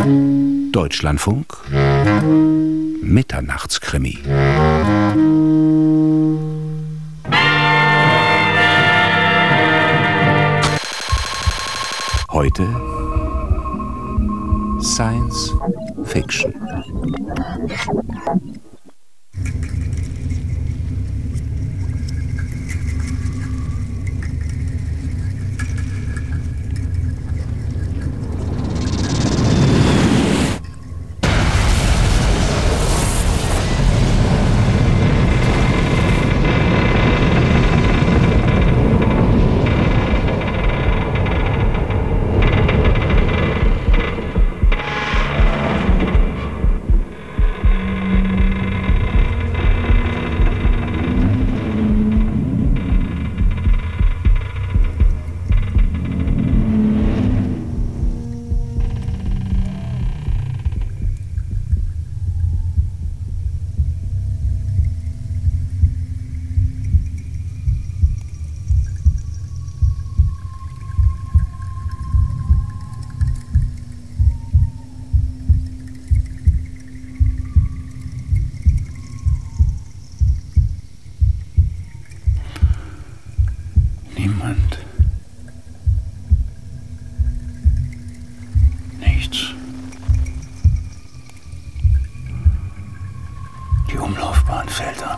Deutschlandfunk Mitternachtskrimi. Heute Science Fiction. Niemand. Nichts. Die Umlaufbahn fällt ab.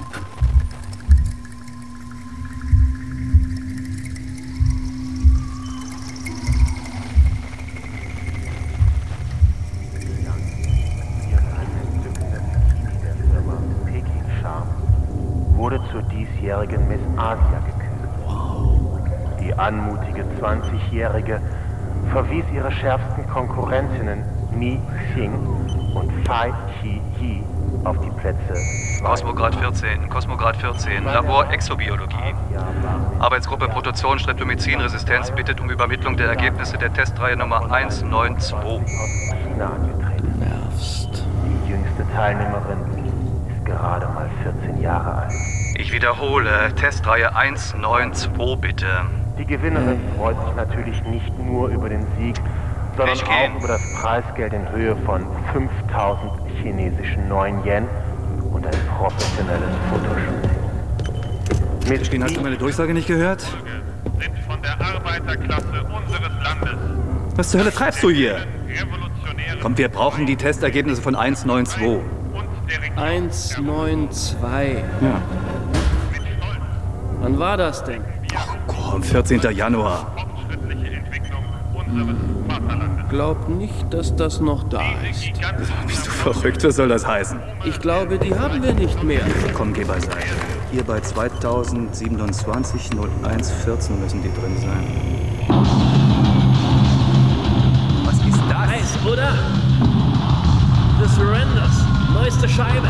Wurde zur diesjährigen Miss Asia gekürt. Die anmutige 20-Jährige verwies ihre schärfsten Konkurrentinnen Mi Xing und Fai Qi auf die Plätze. Kosmograd 14, Labor Exobiologie. Arbeitsgruppe Protozoen Streptomycin-Resistenz bittet um Übermittlung der Ergebnisse der Testreihe Nummer 192. Du nervst. Die jüngste Teilnehmerin ist gerade mal 14 Jahre alt. Ich wiederhole, Testreihe 192 bitte. Die Gewinnerin freut sich natürlich nicht nur über den Sieg, sondern auch über das Preisgeld in Höhe von 5000 chinesischen 9 Yen und ein professionelles Fotoshooting. Mischkin, hast du meine Durchsage nicht gehört? Sind von der Arbeiterklasse unseres Landes. Was zur Hölle treibst du hier? Komm, wir brauchen die Testergebnisse von 192. 192. Ja. Wann war das denn? Ach komm, 14. Januar. Glaub nicht, dass das noch da ist. Bist du verrückt? Was soll das heißen? Ich glaube, die haben wir nicht mehr. Komm, geh beiseite. Hier bei 2027 0114 müssen die drin sein. Was ist das? Nice, oder? The Surrenders. Neueste Scheibe.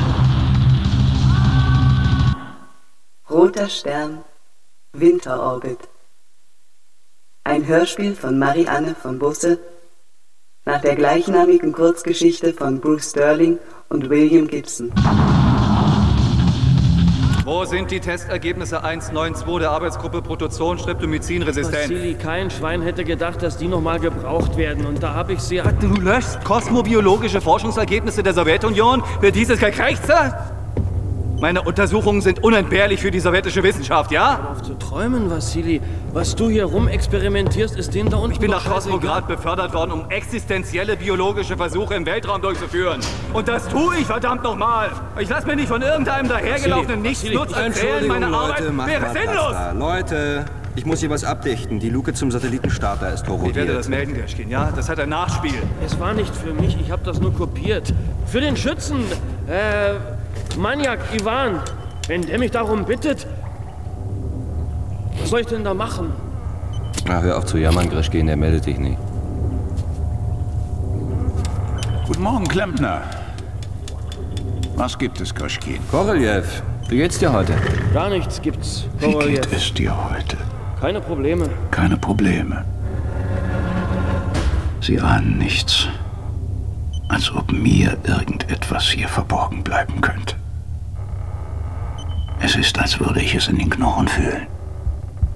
Roter Stern, Winterorbit. Ein Hörspiel von Marianne von Busse nach der gleichnamigen Kurzgeschichte von Bruce Sterling und William Gibson. Wo sind die Testergebnisse 192 der Arbeitsgruppe Protozoen Streptomycin-Resistenz? Vasili, kein Schwein hätte gedacht, dass die nochmal gebraucht werden. Und da habe ich sie... Du löschst kosmobiologische Forschungsergebnisse der Sowjetunion für dieses Gekrächze? Meine Untersuchungen sind unentbehrlich für die sowjetische Wissenschaft, ja? Hör auf zu träumen, Vasili. Was du hier rumexperimentierst, ist denen da unten... Ich bin nach Kosmograd befördert worden, um existenzielle biologische Versuche im Weltraum durchzuführen. Und das tue ich, verdammt nochmal. Ich lasse mir nicht von irgendeinem dahergelaufenen Nichtsnutz erzählen, meine Arbeit wäre sinnlos. Leute, ich muss hier was abdichten. Die Luke zum Satellitenstarter ist korrodiert. Ich werde das melden, Gershkin, ja? Das hat ein Nachspiel. Es war nicht für mich, ich habe das nur kopiert. Für den Schützen, Maniak Ivan, wenn der mich darum bittet, was soll ich denn da machen? Ach, hör auf zu jammern, Grischkin, der meldet dich nicht. Guten Morgen, Klempner. Was gibt es, Grischkin? Korolev, wie geht's dir heute? Gar nichts gibt's. Wie geht es dir heute? Keine Probleme. Keine Probleme. Sie ahnen nichts. Als ob mir irgendetwas hier verborgen bleiben könnte. Es ist, als würde ich es in den Knochen fühlen.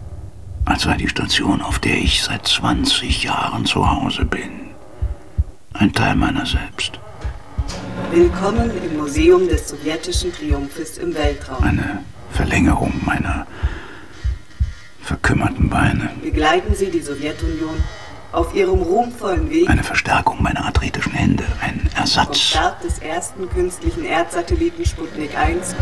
Als sei die Station, auf der ich seit 20 Jahren zu Hause bin, Ein Teil meiner selbst. Willkommen im Museum des sowjetischen Triumphes im Weltraum. Eine Verlängerung meiner verkümmerten Beine. Begleiten Sie die Sowjetunion auf ihrem ruhmvollen Weg. Eine Verstärkung meiner athletischen Hände. Ein Vom Ersatz. Start des ersten künstlichen Erdsatelliten Sputnik 1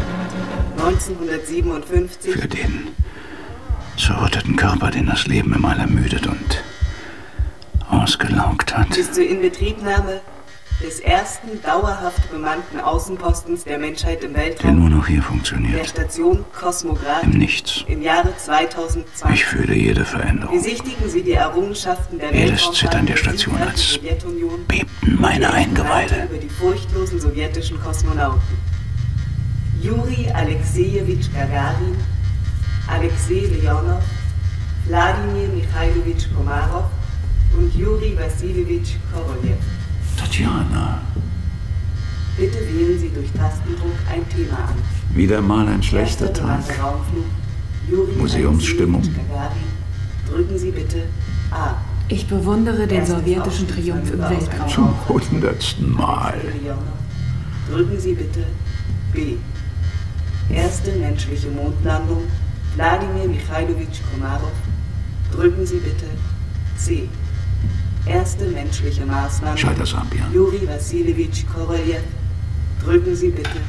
1957 Für den zerrütteten Körper, den das Leben im All ermüdet und ausgelaugt hat. bis zur Inbetriebnahme des ersten dauerhaft bemannten Außenpostens der Menschheit im Der Weltraum, nur noch hier der funktioniert. Station Kosmograd Im Nichts. im Jahre 2020. Ich fühle jede Veränderung. Besichtigen Sie die Errungenschaften der Jedes Weltraumfahrt Zittern der der Station, siegreichen als Sowjetunion bebten meine und die Eingeweide. Experate über die furchtlosen sowjetischen Kosmonauten. Juri Alexejewitsch Gagarin, Alexei Leonov, Wladimir Michailowitsch Komarov und Juri Wassiljewitsch Korolew. Tatjana, Bitte wählen Sie durch Tastendruck ein Thema an. wieder mal ein schlechter Erster Tag. bemannter Raumflug. Juri Museumsstimmung. Alexejewitsch Gagarin. Drücken Sie bitte A. Ich bewundere den Erstes sowjetischen Triumph im Weltraum. Zum 100. Mal. Drücken Sie bitte B. Erste menschliche Mondlandung Wladimir Michailowitsch Komarov. Drücken Sie bitte C. Erste menschliche Marslandung Schalter Sampian. Juri Wassiljewitsch Korolew. Drücken Sie bitte.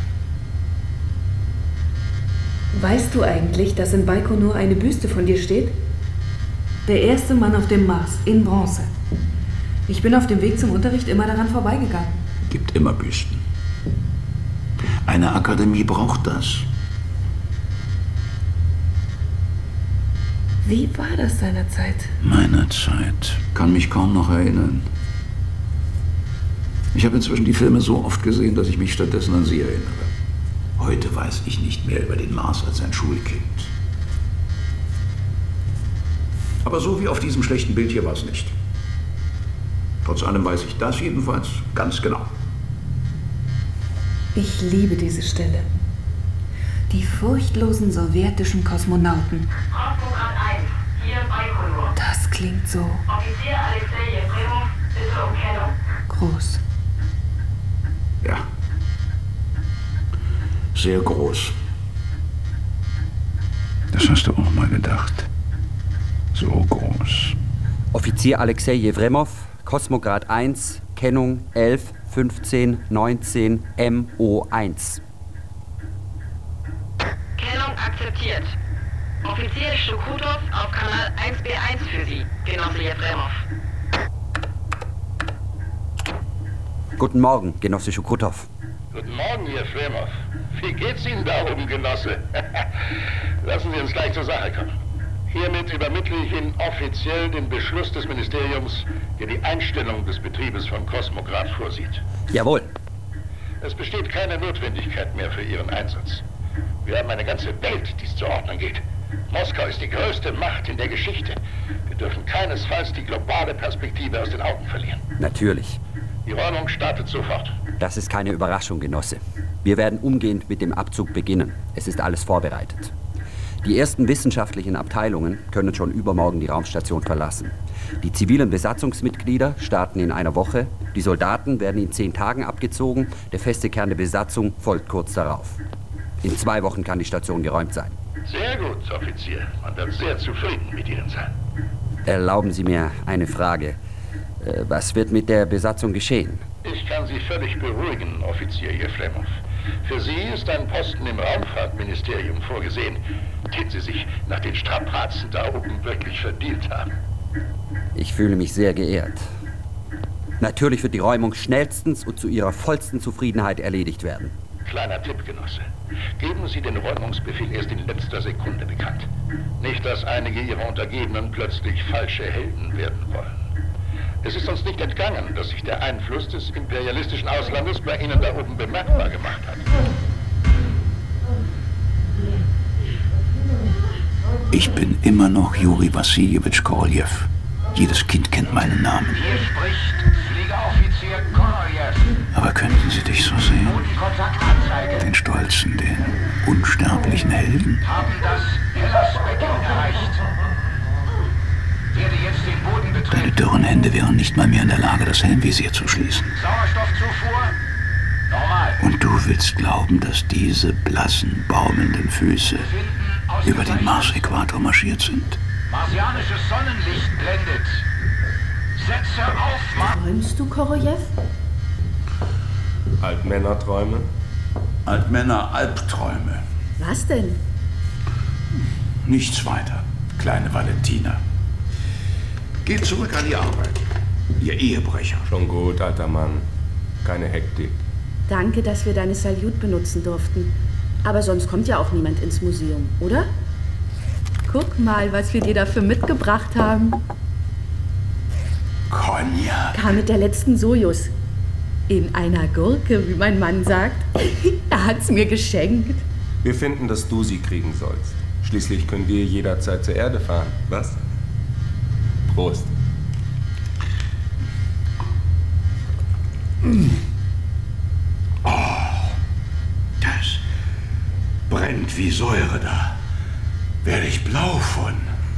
Weißt du eigentlich, dass in Baikonur eine Büste von dir steht? Der erste Mann auf dem Mars, in Bronze. Ich bin auf dem Weg zum Unterricht immer daran vorbeigegangen. Gibt immer Büsten. Eine Akademie braucht das. Wie war das seinerzeit? Meine Zeit. Kann mich kaum noch erinnern. Ich habe inzwischen die Filme so oft gesehen, dass ich mich stattdessen an sie erinnere. Heute weiß ich nicht mehr über den Mars als ein Schulkind. Aber so wie auf diesem schlechten Bild hier war es nicht. Trotz allem weiß ich das jedenfalls ganz genau. Ich liebe diese Stelle. Die furchtlosen sowjetischen Kosmonauten. Kosmograd 1, hier Baikonur. Das klingt so Offizier Alexei Jefremov, bitte um Kennung. groß. Ja. Sehr groß. Das hast du auch mal gedacht. So groß. Offizier Alexei Jefremov, Kosmograd 1, Kennung 11 15 19 MO1. Kennung akzeptiert. Offizier Schukutov auf Kanal 1B1 für Sie, Genosse Jefremov. Guten Morgen, Genosse Schukutov. Guten Morgen, Jefremov. Wie geht's Ihnen da oben, Genosse? Lassen Sie uns gleich zur Sache kommen. Hiermit übermittle ich Ihnen offiziell den Beschluss des Ministeriums, der die Einstellung des Betriebes von Kosmograd vorsieht. Jawohl. Es besteht keine Notwendigkeit mehr für Ihren Einsatz. Wir haben eine ganze Welt, die es zu ordnen geht. Moskau ist die größte Macht in der Geschichte. Wir dürfen keinesfalls die globale Perspektive aus den Augen verlieren. Natürlich. Die Räumung startet sofort. Das ist keine Überraschung, Genosse. Wir werden umgehend mit dem Abzug beginnen. Es ist alles vorbereitet. Die ersten wissenschaftlichen Abteilungen können schon übermorgen die Raumstation verlassen. Die zivilen Besatzungsmitglieder starten in einer Woche. Die Soldaten werden in 10 Tagen abgezogen. Der feste Kern der Besatzung folgt kurz darauf. In 2 Wochen kann die Station geräumt sein. Sehr gut, Offizier. Man wird sehr zufrieden mit Ihnen sein. Erlauben Sie mir eine Frage. Was wird mit der Besatzung geschehen? Ich kann Sie völlig beruhigen, Offizier Jefremov. Für Sie ist ein Posten im Raumfahrtministerium vorgesehen, den Sie sich nach den Strapazen da oben wirklich verdient haben. Ich fühle mich sehr geehrt. Natürlich wird die Räumung schnellstens und zu Ihrer vollsten Zufriedenheit erledigt werden. Kleiner Tipp, Genosse. Geben Sie den Räumungsbefehl erst in letzter Sekunde bekannt. Nicht, dass einige Ihrer Untergebenen plötzlich falsche Helden werden wollen. Es ist uns nicht entgangen, dass sich der Einfluss des imperialistischen Auslandes bei Ihnen da oben bemerkbar gemacht hat. Ich bin immer noch Juri Wassiljewitsch Korolew. Jedes Kind kennt meinen Namen. Hier spricht Fliegeroffizier Korolew. Aber könnten Sie dich so sehen? Bodenkontaktanzeige. Den stolzen, den unsterblichen Helden. Haben das Hellas-Becken erreicht. Werde jetzt den Boden betreten. Deine dürren Hände wären nicht nicht mal mehr in der Lage, das Helmvisier zu schließen. Sauerstoffzufuhr? Normal. Und du willst glauben, dass diese blassen, baumelnden Füße über den Mars-Äquator marschiert sind? Marsianisches Sonnenlicht blendet. Setze auf, Träumst du, Korojew? Altmännerträume? Altmänner-Albträume. Was denn? Nichts weiter, kleine Valentina. Geht zurück an die Arbeit. Ihr Ehebrecher. Schon gut, alter Mann. Keine Hektik. Danke, dass wir deine Salut benutzen durften. Aber sonst kommt ja auch niemand ins Museum, oder? Guck mal, was wir dir dafür mitgebracht haben. Cognac. Kam mit der letzten Sojus. In einer Gurke, wie mein Mann sagt. Er hat's mir geschenkt. Wir finden, dass du sie kriegen sollst. Schließlich können wir jederzeit zur Erde fahren. Was? Prost. Oh, das brennt wie Säure da. Werde ich blau von.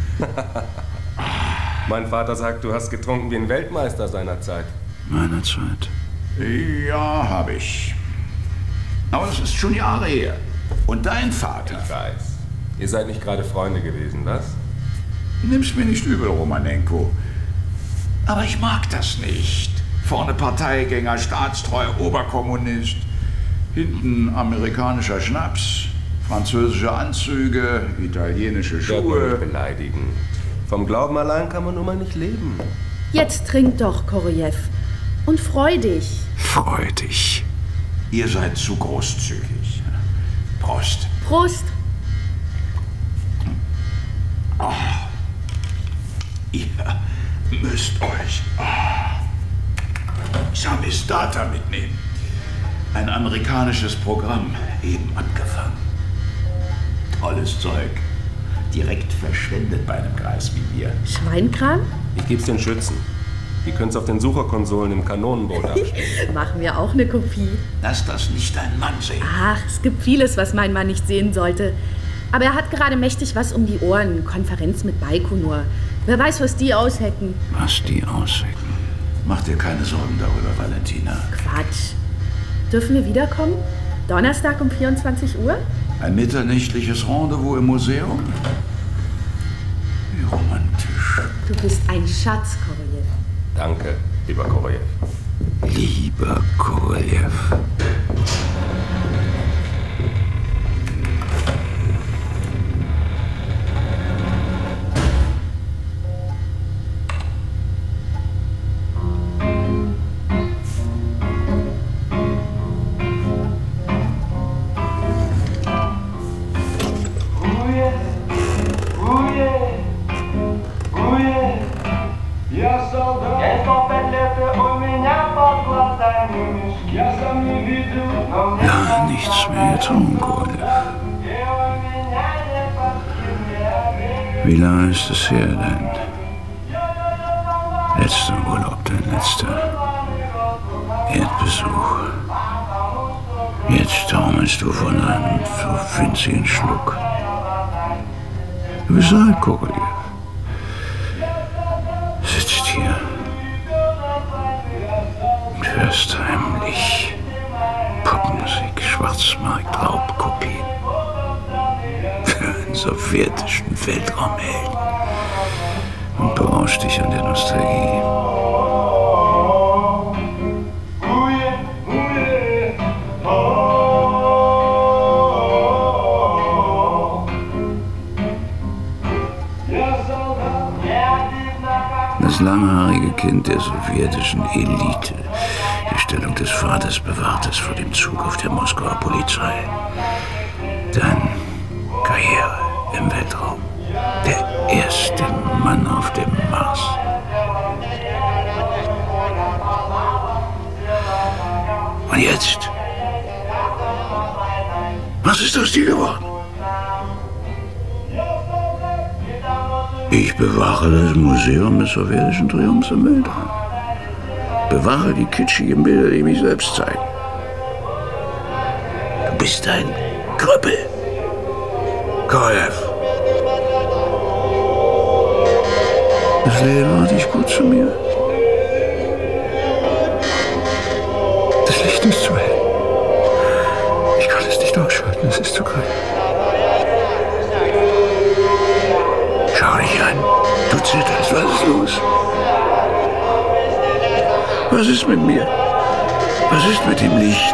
Mein Vater sagt, du hast getrunken wie ein Weltmeister seiner Zeit. Meiner Zeit? Ja, habe ich. Aber das ist schon Jahre her. Und dein Vater? Ich weiß. Ihr seid nicht gerade Freunde gewesen, was? Nimm's mir nicht übel, Romanenko. Aber ich mag das nicht. Vorne Parteigänger, staatstreuer Oberkommunist. Hinten amerikanischer Schnaps, französische Anzüge, italienische Schuhe. Nicht beleidigen. Vom Glauben allein kann man nun mal nicht leben. Jetzt trink doch, Korojew. Und freu dich. Freu dich. Ihr seid zu großzügig. Prost. Prost. Oh. Ihr müsst euch Samizdat mitnehmen. Ein amerikanisches Programm, eben angefangen. Tolles Zeug. Direkt verschwendet bei einem Greis wie mir. Schweinkram? Ich geb's den Schützen. Die können's auf den Sucherkonsolen im Kanonenboot abspielen. Machen wir auch eine Kopie. Lass das nicht dein Mann sehen. Ach, es gibt vieles, was mein Mann nicht sehen sollte. Aber er hat gerade mächtig was um die Ohren. Konferenz mit Baikonur. Wer weiß, was die aushecken. Was die aushecken? Mach dir keine Sorgen darüber, Valentina. Quatsch. Dürfen wir wiederkommen? Donnerstag um 24 Uhr? Ein mitternächtliches Rendezvous im Museum? Wie romantisch. Du bist ein Schatz, Korojew. Danke, lieber Korojew. Lieber Korojew. Ja, nichts mehr getrunken, Korojew. Wie lange ist es her, dein letzter Urlaub, dein letzter Erdbesuch? Jetzt taumelst du von einem so winzigen Schluck. Du bist alt, Korojew. Sitzt hier und hörst heimlich Popmusik, Schwarzmarkt, Raubkopien für einen sowjetischen Weltraumhelden und berauscht dich an der Nostalgie. Das langhaarige Kind der sowjetischen Elite. Die Stellung des Vaters bewahrte es vor dem Zug auf der Moskauer Polizei. Dann Karriere im Weltraum. Der erste Mann auf dem Mars. Und jetzt? Was ist aus dir geworden? Ich bewahre das Museum des sowjetischen Triumphs im Weltraum. Bewahre die kitschigen Bilder, die mich selbst zeigen. Du bist ein Krüppel. Korojew. Das Leben war nicht gut zu mir. Das Licht ist zu hell. Ich kann es nicht ausschalten, es ist zu kalt. Schau dich an. Du zitterst. Was ist los? Was ist mit mir? Was ist mit dem Licht?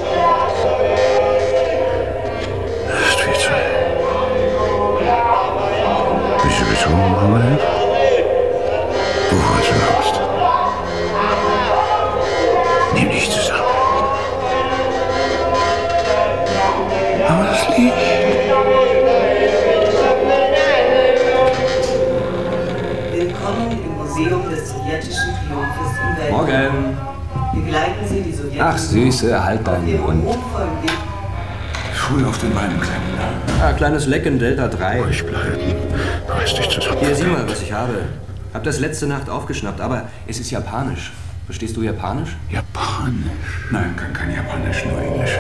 Es ist viel zu hell. Bist du betrunken, Robert? Wovon hast du Angst? Nimm dich zusammen. Aber das Licht... Willkommen im Museum des sowjetischen Triumphes im Weltraum. Morgen. Begleiten Sie die Sowjetunion. Ach, Süße, halt deinen Mund. Früh auf den Beinen klemmen. Ah, kleines Leck in Delta 3. Ruhig bleiben. Reiß dich zusammen. Hier, sieh mal, was ich habe. Hab das letzte Nacht aufgeschnappt, aber es ist japanisch. Verstehst du Japanisch? Japanisch? Nein, kann kein Japanisch, nur Englisch.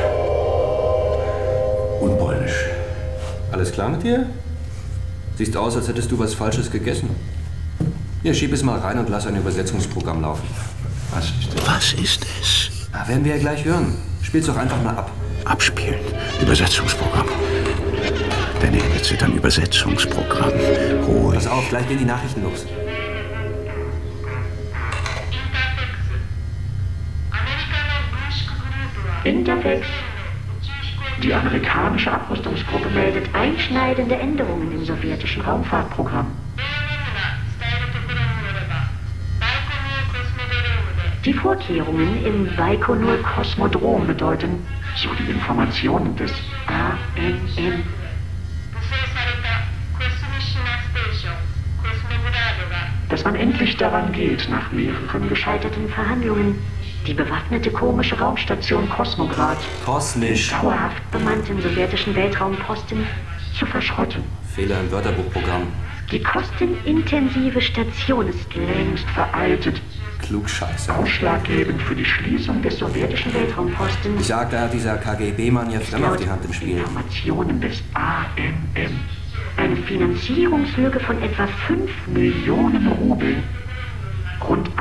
Und Polnisch. Alles klar mit dir? Siehst aus, als hättest du was Falsches gegessen. Hier, schieb es mal rein und lass ein Übersetzungsprogramm laufen. Was ist es? Was ist es? Na, werden wir ja gleich hören. Spiel's doch einfach mal ab. Abspielen. Übersetzungsprogramm. Der Nebel zittern. Übersetzungsprogramm. Ruhig. Pass auf, gleich gehen die Nachrichten los. Interfax. Die amerikanische Abrüstungsgruppe meldet einschneidende Änderungen im sowjetischen Raumfahrtprogramm. Die Vorkehrungen im Baikonur-Kosmodrom bedeuten, so die Informationen des ANN, dass man endlich daran geht, nach mehreren gescheiterten Verhandlungen, die bewaffnete komische Raumstation Kosmograd, kosmisch, dauerhaft bemannten sowjetischen Weltraumposten, zu verschrotten. Fehler im Wörterbuchprogramm. Die kostenintensive Station ist längst veraltet. Klugscheißer. Ausschlaggebend für die Schließung des sowjetischen Weltraumpostens. Ich sag, da hat dieser KGB-Mann jetzt Fremd auf die Hand im Spiel. Informationen des ANN. Eine Finanzierungslücke von etwa 5 Millionen Rubel. Rund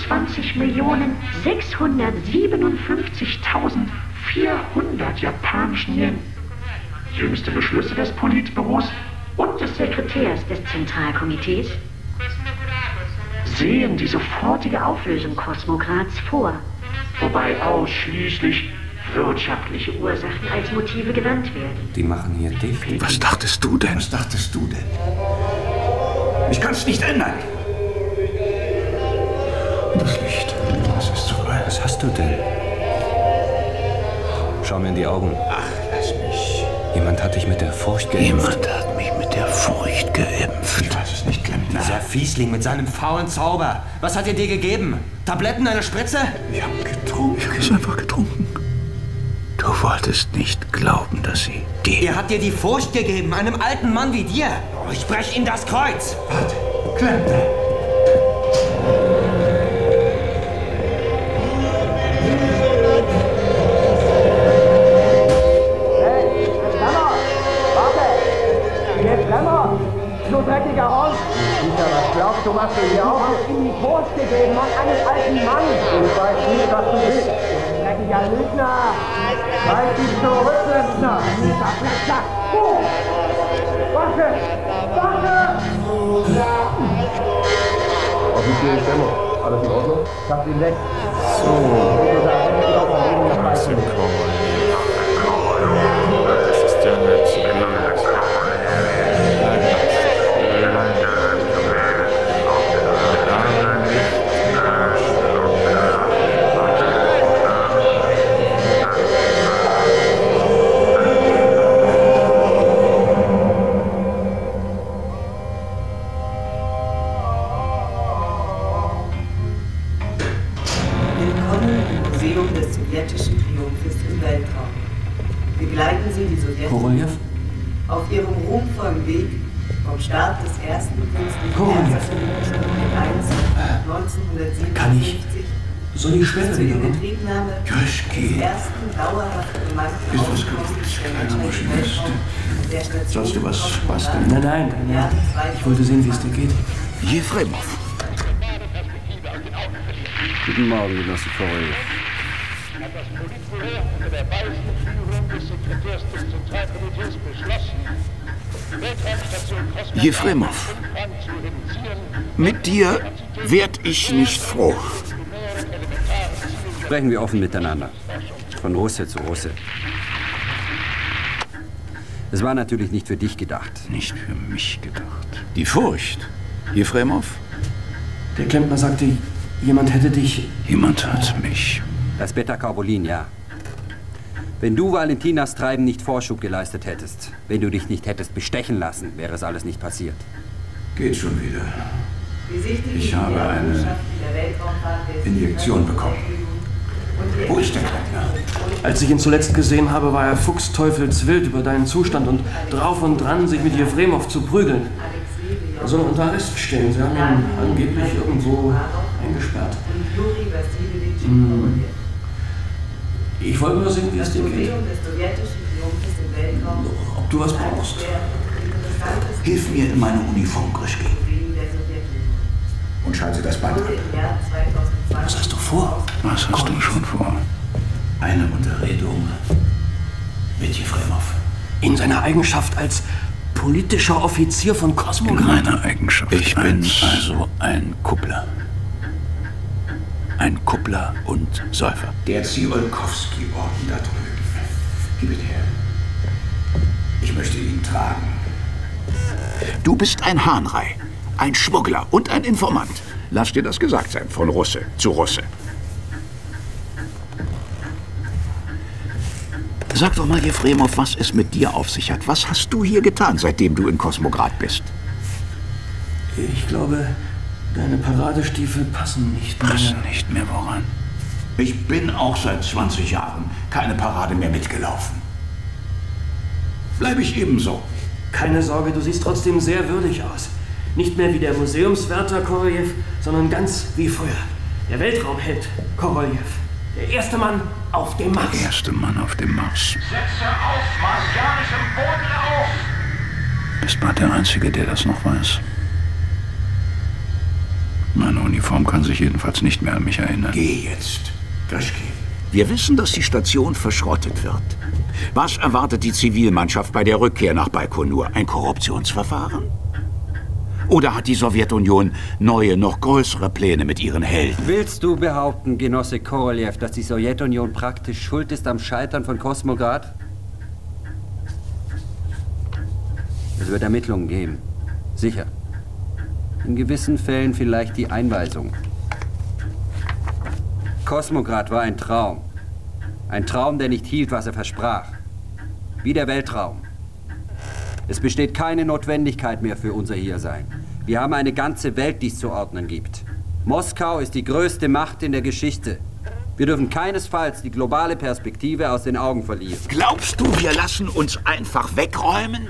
21.657.400 japanischen Yen. Jüngste Beschlüsse des Politbüros und des Sekretärs des Zentralkomitees sehen die sofortige Auflösung Kosmograds vor, wobei ausschließlich wirtschaftliche Ursachen als Motive genannt werden. Die machen hier dicht. Was dachtest du denn? Was dachtest du denn? Ich kann es nicht ändern. Das Licht, das ist zu kalt. Was hast du denn? Schau mir in die Augen. Ach, lass mich. Jemand hat dich mit der Furcht geimpft. Jemand hat mich mit der Furcht geimpft. Ich weiß es nicht, Klempner. Dieser Fiesling mit seinem faulen Zauber. Was hat er dir gegeben? Tabletten, eine Spritze? Ich hab getrunken. Ich hab es einfach getrunken. Du wolltest nicht glauben, dass sie dir... Er hat dir die Furcht gegeben, einem alten Mann wie dir. Oh, ich brech ihm das Kreuz. Warte, Klempner. Du dreckiger Hund! Peter, was glaubst du, was du hier auch hast ihm die Furcht gegeben an einen alten Mann? Ich weiß nicht, was du willst. Dreckiger Lügner! Halt dich zurück, Lügner! Mieser Fletcher! Wacke! Wacke! Offizielle Stimmung. Alles in Ordnung? Ich hab ihn weg. So. Was im Cowboy? Das ist ja nicht so. Begleiten Sie die Sowjetunion auf ihrem ruhmvollen Weg vom Start des ersten künstlichen Satelliten 1957 Kann ich? Soll ich später zur wieder? Inbetriebnahme des ersten dauerhaft bemannten Außenpostens der Menschheit der Station. Sollst du was basteln? Nein. Ich wollte sehen, wie es dir geht. Jefremov. Guten Morgen, Genosse Korolev. das Politbüro unter der weisen Führung des Sekretärs des Zentralkomitees beschlossen, Weltraumstation Kosmos Jefremov, mit dir werd ich nicht froh. Sprechen wir offen miteinander. Von Russe zu Russe. Es war natürlich nicht für dich gedacht. Nicht für mich gedacht. Die Furcht, Jefremov? Der Klempner sagte, jemand hätte dich... Jemand hat mich. Das Beta-Carbolin, ja. Wenn du Valentinas Treiben nicht Vorschub geleistet hättest, wenn du dich nicht hättest bestechen lassen, wäre es alles nicht passiert. Geht schon wieder. Ich habe eine Injektion bekommen. Wo ist der Klempner? Als ich ihn zuletzt gesehen habe, war er fuchsteufelswild über deinen Zustand und drauf und dran, sich mit Jefremov zu prügeln. Er soll unter Arrest stehen. Sie haben ihn angeblich irgendwo eingesperrt. Ich wollte nur sehen, wie es dir geht. Ob du was brauchst. Hilf mir in meine Uniform, Grischki. Und schalte das Band an. Was hast du vor? Was hast du schon vor? Eine Unterredung mit Jefremov. In seiner Eigenschaft als politischer Offizier von Kosmograd? In meiner Eigenschaft. Ich bin also ein Kuppler. Ein Kuppler und Säufer. Der Tsiolkovsky-Orden da drüben. Gib ihn her. Ich möchte ihn tragen. Du bist ein Hahnrei, ein Schmuggler und ein Informant. Lass dir das gesagt sein, von Russe zu Russe. Sag doch mal, Jefremov, was es mit dir auf sich hat. Was hast du hier getan, seitdem du in Kosmograd bist? Ich glaube, deine Paradestiefel passen nicht mehr. Passen nicht mehr woran? Ich bin auch seit 20 Jahren keine Parade mehr mitgelaufen. Bleibe ich ebenso. Keine Sorge, du siehst trotzdem sehr würdig aus. Nicht mehr wie der Museumswärter Korolev, sondern ganz wie früher. Der Weltraumheld Korolev. Der erste Mann auf dem Mars. Der erste Mann auf dem Mars. Setze auf marsianischem Boden auf! Bist mal der Einzige, der das noch weiß. Meine Uniform kann sich jedenfalls nicht mehr an mich erinnern. Geh jetzt, Grischki. Wir wissen, dass die Station verschrottet wird. Was erwartet die Zivilmannschaft bei der Rückkehr nach Baikonur? Ein Korruptionsverfahren? Oder hat die Sowjetunion neue, noch größere Pläne mit ihren Helden? Willst du behaupten, Genosse Korolev, dass die Sowjetunion praktisch schuld ist am Scheitern von Kosmograd? Es wird Ermittlungen geben. Sicher. In gewissen Fällen vielleicht die Einweisung. Kosmograd war ein Traum. Ein Traum, der nicht hielt, was er versprach. Wie der Weltraum. Es besteht keine Notwendigkeit mehr für unser Hiersein. Wir haben eine ganze Welt, die es zu ordnen gibt. Moskau ist die größte Macht in der Geschichte. Wir dürfen keinesfalls die globale Perspektive aus den Augen verlieren. Glaubst du, wir lassen uns einfach wegräumen?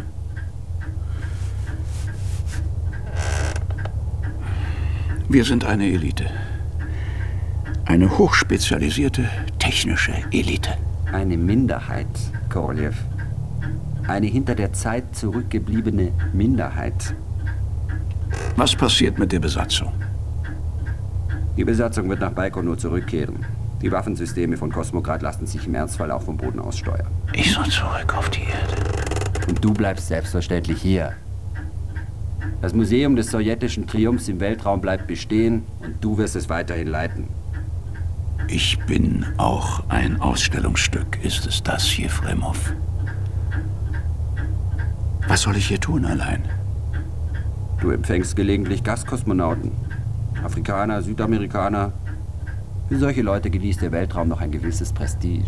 Wir sind eine Elite. Eine hochspezialisierte technische Elite. Eine Minderheit, Korolev. Eine hinter der Zeit zurückgebliebene Minderheit. Was passiert mit der Besatzung? Die Besatzung wird nach Baikonur zurückkehren. Die Waffensysteme von Kosmograd lassen sich im Ernstfall auch vom Boden aus steuern. Ich soll zurück auf die Erde. Und du bleibst selbstverständlich hier. Das Museum des sowjetischen Triumphs im Weltraum bleibt bestehen und du wirst es weiterhin leiten. Ich bin auch ein Ausstellungsstück. Ist es das, Jefremov? Was soll ich hier tun allein? Du empfängst gelegentlich Gastkosmonauten. Afrikaner, Südamerikaner. Für solche Leute genießt der Weltraum noch ein gewisses Prestige.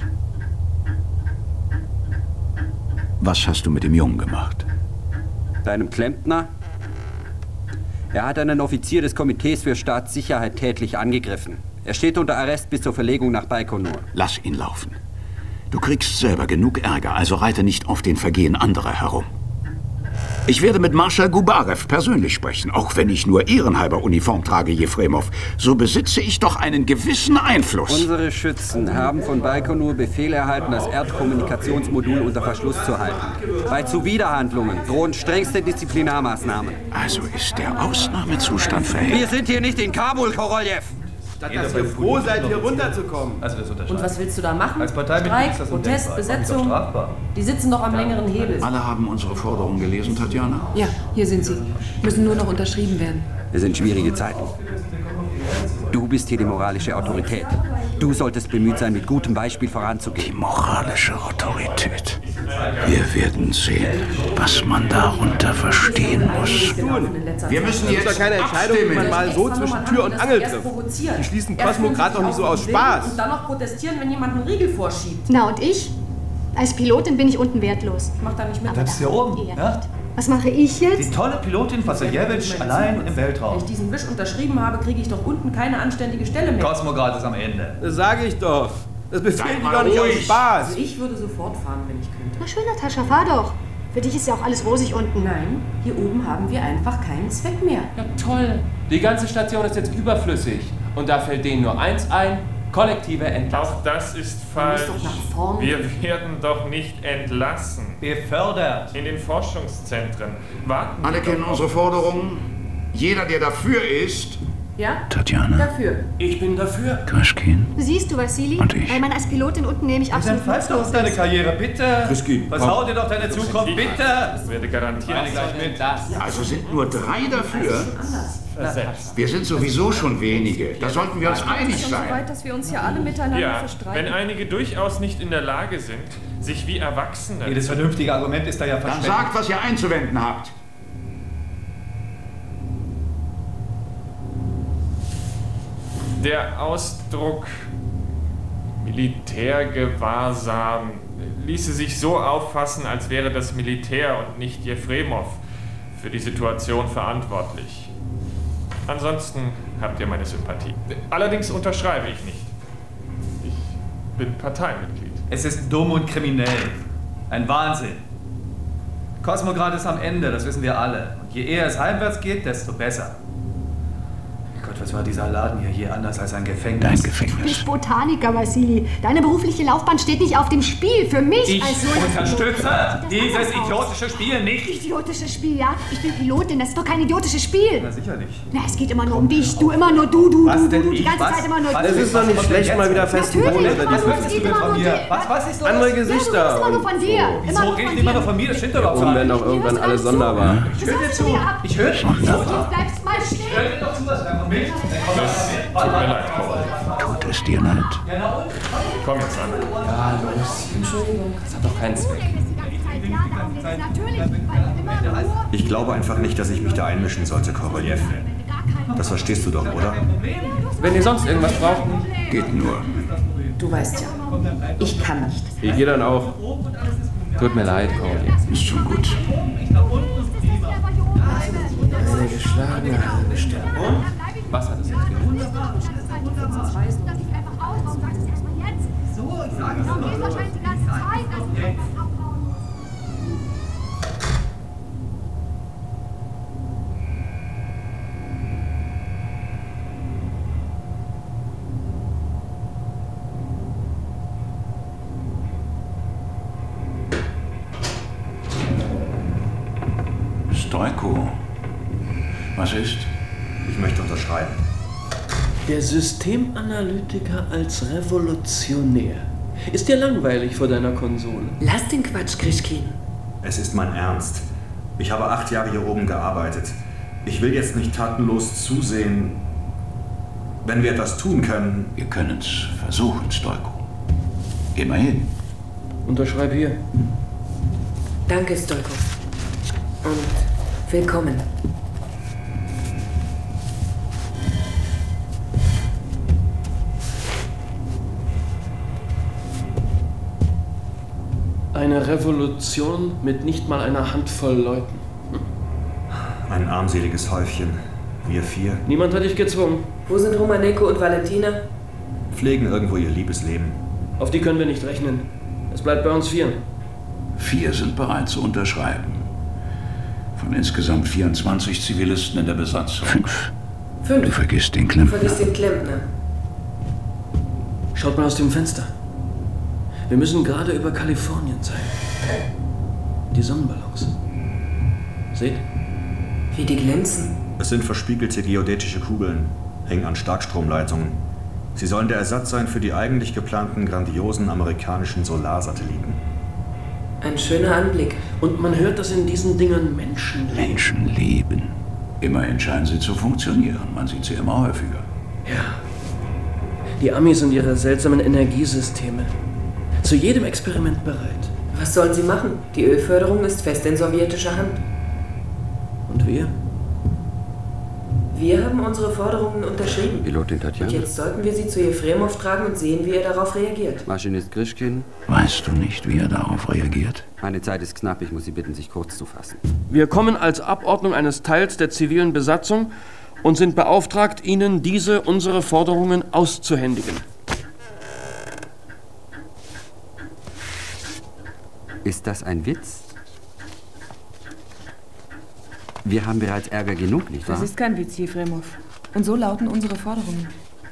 Was hast du mit dem Jungen gemacht? Deinem Klempner? Er hat einen Offizier des Komitees für Staatssicherheit tätlich angegriffen. Er steht unter Arrest bis zur Verlegung nach Baikonur. Lass ihn laufen. Du kriegst selber genug Ärger, also reite nicht auf den Vergehen anderer herum. Ich werde mit Marschall Gubarev persönlich sprechen, auch wenn ich nur ehrenhalber Uniform trage, Jefremov. So besitze ich doch einen gewissen Einfluss. Unsere Schützen haben von Baikonur Befehl erhalten, das Erdkommunikationsmodul unter Verschluss zu halten. Bei Zuwiderhandlungen drohen strengste Disziplinarmaßnahmen. Also ist der Ausnahmezustand verhängt. Wir sind hier nicht in Kabul, Korolev. Statt dass ihr froh seid, hier runterzukommen. Also das Und was willst du da machen? Als Parteimitglied ist Streik, das Protest, undenkbar. Besetzung? Strafbar. Die sitzen doch am längeren Hebel. Alle haben unsere Forderungen gelesen, Tatjana? Ja, hier sind sie. Müssen nur noch unterschrieben werden. Es sind schwierige Zeiten. Du bist hier die moralische Autorität. Du solltest bemüht sein, mit gutem Beispiel voranzugehen. Die moralische Autorität. Wir werden sehen, was man darunter verstehen muss. Wir müssen jetzt doch keine Entscheidung, die man mal so zwischen Tür und Angel trifft. Die schließen Cosmo gerade doch nicht so aus Spaß. Und dann noch protestieren, wenn jemand einen Riegel vorschiebt. Na und ich? Als Pilotin bin ich unten wertlos. Ich mach da nicht mit. Bleibst du hier oben? Ja. Was mache ich jetzt? Die tolle Pilotin Vassiljewitsch allein im Weltraum. Wenn ich diesen Wisch unterschrieben habe, kriege ich doch unten keine anständige Stelle mehr. Kosmograd ist am Ende. Das sage ich doch. Das befehlt die doch nicht aus Spaß. Also ich würde sofort fahren, wenn ich könnte. Na schön, Natascha, fahr doch. Für dich ist ja auch alles rosig unten. Nein, hier oben haben wir einfach keinen Zweck mehr. Ja, toll. Die ganze Station ist jetzt überflüssig. Und da fällt denen nur eins ein: kollektive Entlassung. Auch das ist falsch. Doch nach vorne. Wir werden doch nicht entlassen. Befördert. In den Forschungszentren. Warten Alle kennen unsere Forderungen. Jeder, der dafür ist... Ja? Tatjana. Dafür. Ich bin dafür. Kraschkin. Siehst du, Vassili? Und ich. Weil man als Pilotin unten nämlich Dann absolut pfeif doch auf deine Karriere, bitte. Kraschkin, Vertrau dir doch deine Zukunft, bitte. Das werde garantiert. Also sind nur 3 dafür? Wir sind sowieso schon wenige. Da sollten wir uns einig So sein. weit, dass wir uns hier alle miteinander Ja, verstreiten. wenn einige durchaus nicht in der Lage sind, sich wie Erwachsene... Jedes vernünftige Argument ist da ja Dann verschwendet. sagt, was ihr einzuwenden habt. Der Ausdruck Militärgewahrsam ließe sich so auffassen, als wäre das Militär und nicht Jefremov für die Situation verantwortlich. Ansonsten habt ihr meine Sympathie. Allerdings unterschreibe ich nicht. Ich bin Parteimitglied. Es ist dumm und kriminell. Ein Wahnsinn. Kosmograd ist am Ende, das wissen wir alle. Und je eher es heimwärts geht, desto besser. Gott, was war dieser Laden hier je anders als ein Gefängnis? Ein Du Gefängnis. bist Botaniker, Vassili. Deine berufliche Laufbahn steht nicht auf dem Spiel. Für mich Ich als so unterstütze dieses idiotische Spiel nicht. Idiotisches Spiel, ja? Ich bin Pilotin, das ist doch kein idiotisches Spiel. Na sicher nicht. Na, es geht immer nur um dich. Du immer nur du, Was denn die ich? ganze Was? Zeit immer nur Was? du. Es ist doch nicht schlecht, mal wieder festen Boden Natürlich, unter immer die nur, Füße es zu geht immer nur um dich. Was ist los? Andere Ja, du redest Gesichter. immer nur von dir. Immer Wieso nur redet von immer dir. nur von mir? Das stimmt überhaupt Oben gar werden nicht. auch irgendwann alle sonderbar. Ich höre dir zu. Ich höre dir zu. Jetzt bleibst mal stehen. Hör dir doch zu, was einfach mit. Tut mir leid, Paul. Tut es dir leid? Komm jetzt an. Ja, los. Entschuldigung, das hat doch keinen Zweck. Natürlich, weil immer nur... Ich glaube einfach nicht, dass ich mich da einmischen sollte, Korolev. Das verstehst du doch, oder? Wenn ihr sonst irgendwas braucht, Geht nur. Du weißt ja, ich kann nicht. Ich gehe dann auch. tut mir leid, Corey. Ist schon gut. Eine geschlagene halbe Stunde. Was hat es jetzt genutzt? Stoiko. Was ist? Ich möchte unterschreiben. Der Systemanalytiker als Revolutionär. Ist dir langweilig vor deiner Konsole? Lass den Quatsch, Krischkin. Es ist mein Ernst. Ich habe 8 Jahre hier oben gearbeitet. Ich will jetzt nicht tatenlos zusehen. Wenn wir etwas tun können... Wir können es versuchen, Stoiko. Immerhin. Unterschreib hier. Danke, Stoiko. Und willkommen. Eine Revolution mit nicht mal einer Handvoll Leuten. Ein armseliges Häufchen. Wir 4. Niemand hat dich gezwungen. Wo sind Romanenko und Valentina? Pflegen irgendwo ihr Liebesleben. Auf die können wir nicht rechnen. Es bleibt bei uns 4. 4 sind bereit zu unterschreiben. Von insgesamt 24 Zivilisten in der Besatzung. 5. Du vergisst den Klempner. Vergiss den Klempner. Schaut mal aus dem Fenster. Wir müssen gerade über Kalifornien sein. Die Sonnenballons. Seht? Wie die glänzen. Es sind verspiegelte geodätische Kugeln. hängen an Starkstromleitungen. Sie sollen der Ersatz sein für die eigentlich geplanten grandiosen amerikanischen Solarsatelliten. Ein schöner Anblick. Und man hört, dass in diesen Dingern Menschen leben. Menschen leben. Immerhin scheinen sie zu funktionieren. Man sieht sie immer häufiger. Ja. Die Amis und ihre seltsamen Energiesysteme. Zu jedem Experiment bereit. Was sollen sie machen? Die Ölförderung ist fest in sowjetischer Hand. Und wir? Wir haben unsere Forderungen unterschrieben. Pilotin Tatjana. Und jetzt sollten wir sie zu Jefremow tragen und sehen, wie er darauf reagiert. Maschinist Grischkin. Weißt du nicht, wie er darauf reagiert? Meine Zeit ist knapp. Ich muss Sie bitten, sich kurz zu fassen. Wir kommen als Abordnung eines Teils der zivilen Besatzung und sind beauftragt, Ihnen unsere Forderungen auszuhändigen. Ist das ein Witz? Wir haben bereits Ärger genug, nicht wahr? Das ist kein Witz, Jefremow. Und so lauten unsere Forderungen.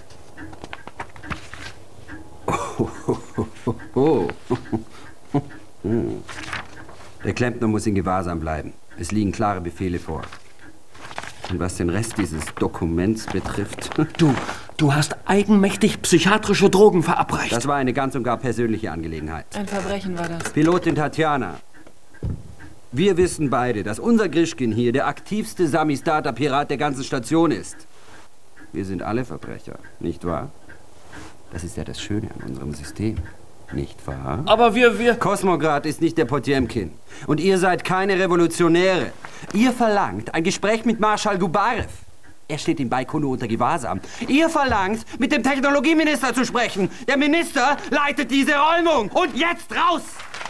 Der Klempner muss in Gewahrsam bleiben. Es liegen klare Befehle vor. Und was den Rest dieses Dokuments betrifft... Du hast eigenmächtig psychiatrische Drogen verabreicht. Das war eine ganz und gar persönliche Angelegenheit. Ein Verbrechen war das. Pilotin Tatjana, wir wissen beide, dass unser Grischkin hier der aktivste Samizdater-Pirat der ganzen Station ist. Wir sind alle Verbrecher, nicht wahr? Das ist ja das Schöne an unserem System, nicht wahr? Aber wir... Kosmograd ist nicht der Potjemkin. Und ihr seid keine Revolutionäre. Ihr verlangt ein Gespräch mit Marschall Gubarew. Er steht in Baikonur unter Gewahrsam. Ihr verlangt, mit dem Technologieminister zu sprechen. Der Minister leitet diese Räumung. Und jetzt raus!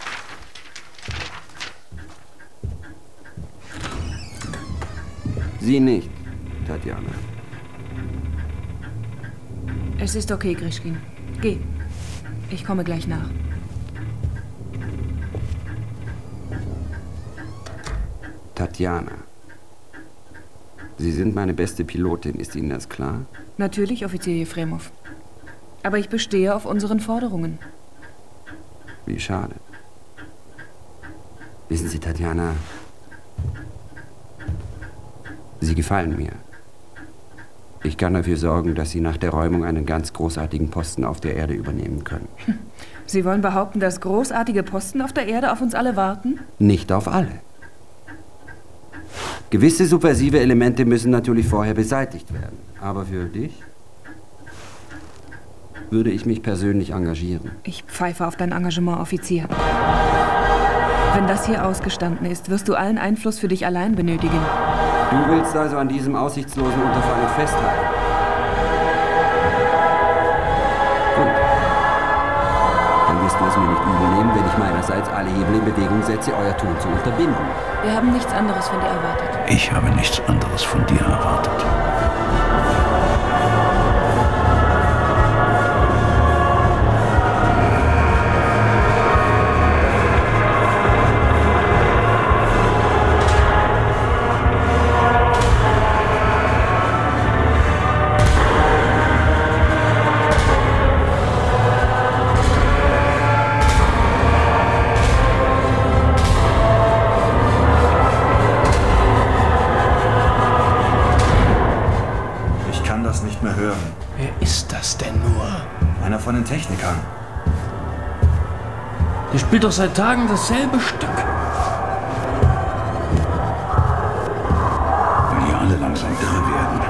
Sie nicht, Tatjana. Es ist okay, Grischkin. Geh. Ich komme gleich nach. Tatjana. Sie sind meine beste Pilotin, ist Ihnen das klar? Natürlich, Offizier Jefremow. Aber ich bestehe auf unseren Forderungen. Wie schade. Wissen Sie, Tatjana, Sie gefallen mir. Ich kann dafür sorgen, dass Sie nach der Räumung einen ganz großartigen Posten auf der Erde übernehmen können. Sie wollen behaupten, dass großartige Posten auf der Erde auf uns alle warten? Nicht auf alle. Gewisse subversive Elemente müssen natürlich vorher beseitigt werden. Aber für dich würde ich mich persönlich engagieren. Ich pfeife auf dein Engagement, Offizier. Wenn das hier ausgestanden ist, wirst du allen Einfluss für dich allein benötigen. Du willst also an diesem aussichtslosen Unterfangen festhalten? Gut. Dann wirst du es mir nicht übel nehmen, wenn ich meinerseits alle Hebel in Bewegung setze, euer Tun zu unterbinden. Wir haben nichts anderes von dir erwartet. Ich habe nichts anderes von dir erwartet. Von den Technikern. Der spielt doch seit Tagen dasselbe Stück. Weil die alle langsam irre werden.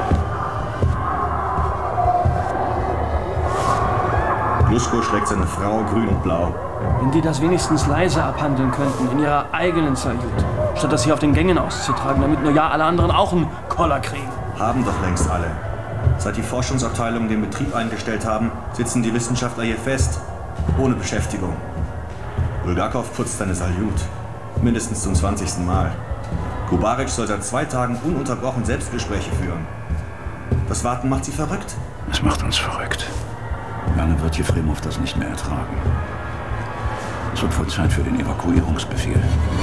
Glusko schlägt seine Frau grün und blau. Wenn die das wenigstens leise abhandeln könnten, in ihrer eigenen Salut, statt das hier auf den Gängen auszutragen, damit nur ja alle anderen auch einen Koller kriegen. Haben doch längst alle. Seit die Forschungsabteilungen den Betrieb eingestellt haben, sitzen die Wissenschaftler hier fest, ohne Beschäftigung. Bulgakov putzt seine Salut, mindestens zum 20. Mal. Gubarew soll seit 2 Tagen ununterbrochen Selbstgespräche führen. Das Warten macht sie verrückt. Es macht uns verrückt. Lange wird Jefremow das nicht mehr ertragen. Es wird wohl Zeit für den Evakuierungsbefehl.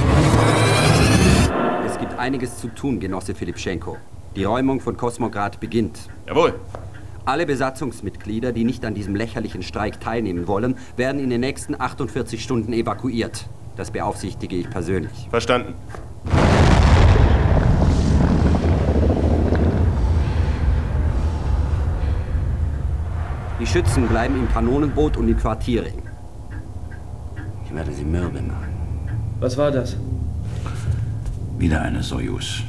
Es gibt einiges zu tun, Genosse Filipschenko. Die Räumung von Kosmograd beginnt. Jawohl. Alle Besatzungsmitglieder, die nicht an diesem lächerlichen Streik teilnehmen wollen, werden in den nächsten 48 Stunden evakuiert. Das beaufsichtige ich persönlich. Verstanden. Die Schützen bleiben im Kanonenboot und im Quartierring. Ich werde sie mürbe machen. Was war das? Wieder eine Sojus.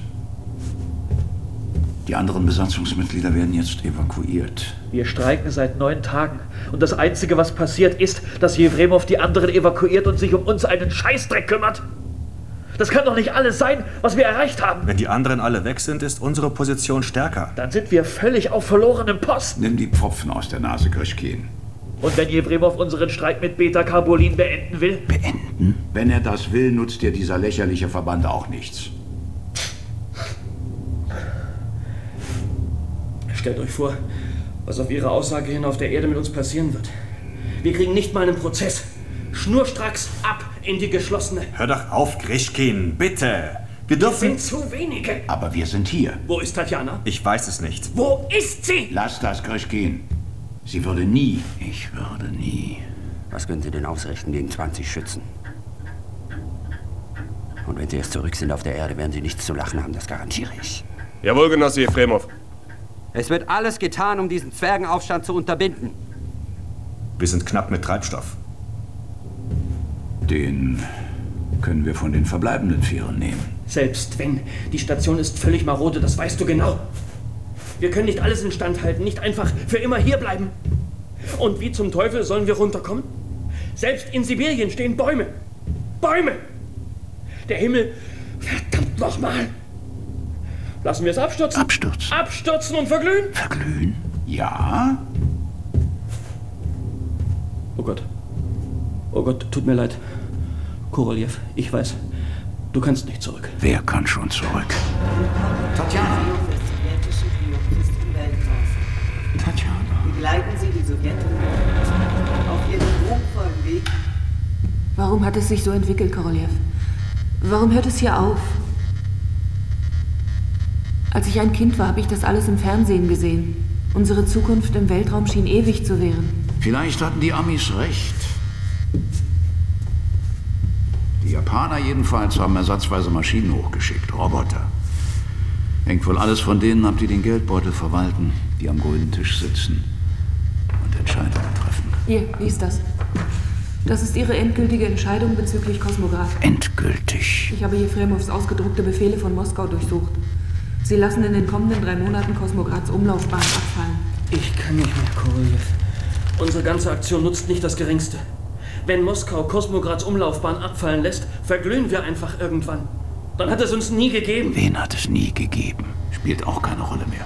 Die anderen Besatzungsmitglieder werden jetzt evakuiert. Wir streiken seit 9 Tagen. Und das Einzige, was passiert, ist, dass Jefremov die anderen evakuiert und sich um uns einen Scheißdreck kümmert. Das kann doch nicht alles sein, was wir erreicht haben. Wenn die anderen alle weg sind, ist unsere Position stärker. Dann sind wir völlig auf verlorenem Posten. Nimm die Pfropfen aus der Nase, Grischkin. Und wenn Jefremov unseren Streit mit Beta-Carbolin beenden will? Beenden? Wenn er das will, nutzt dir dieser lächerliche Verband auch nichts. Stellt euch vor, was auf Ihre Aussage hin auf der Erde mit uns passieren wird. Wir kriegen nicht mal einen Prozess. Schnurstracks ab in die geschlossene. Hör doch auf, Grischkin, bitte. Wir dürfen... sind zu wenige. Aber wir sind hier. Wo ist Tatjana? Ich weiß es nicht. Wo ist sie? Lass das, Grischkin. Sie würde nie. Ich würde nie. Was können Sie denn ausrichten gegen 20 Schützen? Und wenn Sie erst zurück sind auf der Erde, werden Sie nichts zu lachen haben, das garantiere ich. Jawohl, Genosse Jefremov. Es wird alles getan, um diesen Zwergenaufstand zu unterbinden. Wir sind knapp mit Treibstoff. Den können wir von den verbleibenden Vieren nehmen. Selbst wenn. Die Station ist völlig marode, das weißt du genau. Wir können nicht alles instand halten, nicht einfach für immer hier bleiben. Und wie zum Teufel sollen wir runterkommen? Selbst in Sibirien stehen Bäume. Bäume! Der Himmel, verdammt nochmal! Lassen wir es abstürzen? Abstürzen? Abstürzen und verglühen? Verglühen? Ja? Oh Gott. Oh Gott, tut mir leid. Korolev, ich weiß, du kannst nicht zurück. Wer kann schon zurück? Tatjana. Tatjana. Begleiten Sie die Sowjetunion auf ihrem ruhmvollen Weg. Warum hat es sich so entwickelt, Korolev? Warum hört es hier auf? Als ich ein Kind war, habe ich das alles im Fernsehen gesehen. Unsere Zukunft im Weltraum schien ewig zu währen. Vielleicht hatten die Amis recht. Die Japaner jedenfalls haben ersatzweise Maschinen hochgeschickt, Roboter. Hängt wohl alles von denen ab, die den Geldbeutel verwalten, die am grünen Tisch sitzen und Entscheidungen treffen. Hier, lies das. Das ist Ihre endgültige Entscheidung bezüglich Kosmograph. Endgültig? Ich habe Jefremovs ausgedruckte Befehle von Moskau durchsucht. Sie lassen in den kommenden 3 Monaten Kosmograts Umlaufbahn abfallen. Ich kann nicht mehr, Korolev. Unsere ganze Aktion nutzt nicht das Geringste. Wenn Moskau Kosmograts Umlaufbahn abfallen lässt, verglühen wir einfach irgendwann. Dann hat es uns nie gegeben. Wen hat es nie gegeben? Spielt auch keine Rolle mehr.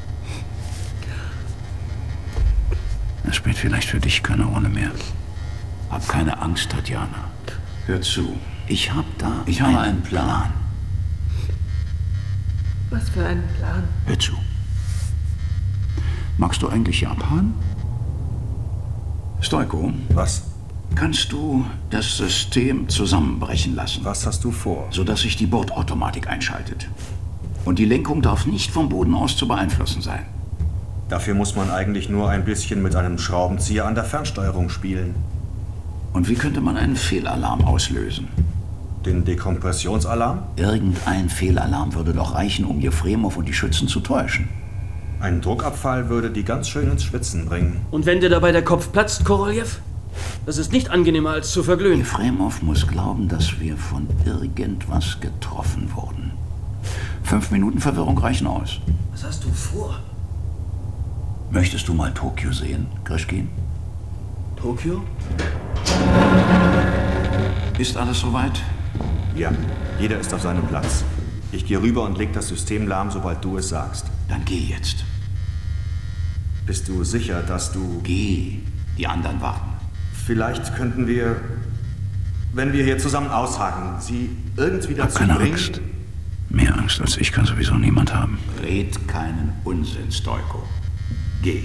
Es spielt vielleicht für dich keine Rolle mehr. Hab keine Angst, Tatjana. Hör zu. Ich habe einen Plan. Was für einen Plan? Hör zu. Magst du eigentlich Japan? Stoiko? Was? Kannst du das System zusammenbrechen lassen? Was hast du vor? Sodass sich die Bordautomatik einschaltet. Und die Lenkung darf nicht vom Boden aus zu beeinflussen sein. Dafür muss man eigentlich nur ein bisschen mit einem Schraubenzieher an der Fernsteuerung spielen. Und wie könnte man einen Fehlalarm auslösen? Den Dekompressionsalarm? Irgendein Fehlalarm würde doch reichen, um Jefremov und die Schützen zu täuschen. Ein Druckabfall würde die ganz schön ins Schwitzen bringen. Und wenn dir dabei der Kopf platzt, Korolev? Das ist nicht angenehmer, als zu verglühen. Jefremov muss glauben, dass wir von irgendwas getroffen wurden. 5 Minuten Verwirrung reichen aus. Was hast du vor? Möchtest du mal Tokio sehen, Grischkin? Tokio? Ist alles soweit? Ja, jeder ist auf seinem Platz. Ich gehe rüber und leg das System lahm, sobald du es sagst. Dann geh jetzt. Bist du sicher, dass du... Geh. Die anderen warten. Vielleicht könnten wir, wenn wir hier zusammen ausharren, sie irgendwie dazu keine bringen... Angst. Mehr Angst als ich kann sowieso niemand haben. Red keinen Unsinn, Stoiko. Geh.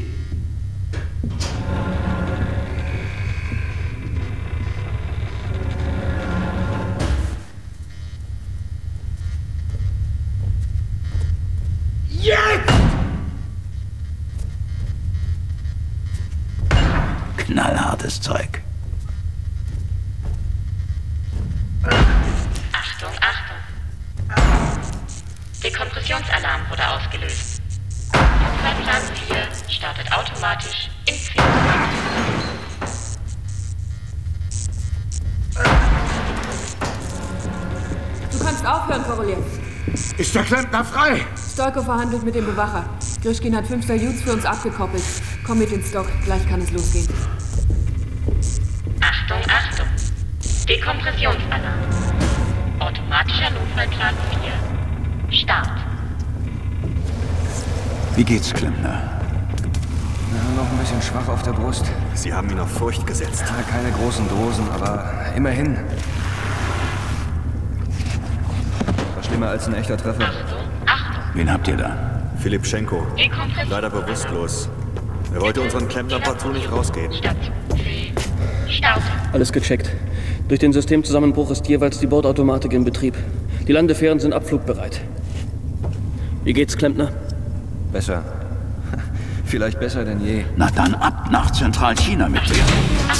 Jetzt! Knallhartes Zeug. Achtung, Achtung. Dekompressionsalarm wurde ausgelöst. Notfallplan 4 startet automatisch ist fehlerhaft. Du kannst aufhören, Korolev. Ist der Klempner frei? Stoiko verhandelt mit dem Bewacher. Grischkin hat 5 Salutes für uns abgekoppelt. Komm mit ins Stock, gleich kann es losgehen. Achtung, Achtung! Dekompressionsalarm. Automatischer Notfallplan 4. Start. Wie geht's, Klempner? Noch ein bisschen schwach auf der Brust. Sie haben ihn auf Furcht gesetzt. Ja, keine großen Dosen, aber immerhin. War schlimmer als ein echter Treffer. Wen habt ihr da? Filipschenko. Leider bewusstlos. Er wollte unseren Klempner partout nicht rausgeben. Start. Alles gecheckt. Durch den Systemzusammenbruch ist jeweils die Bordautomatik in Betrieb. Die Landefähren sind abflugbereit. Wie geht's, Klempner? Besser. Vielleicht besser denn je. Na dann ab nach Zentralchina mit dir.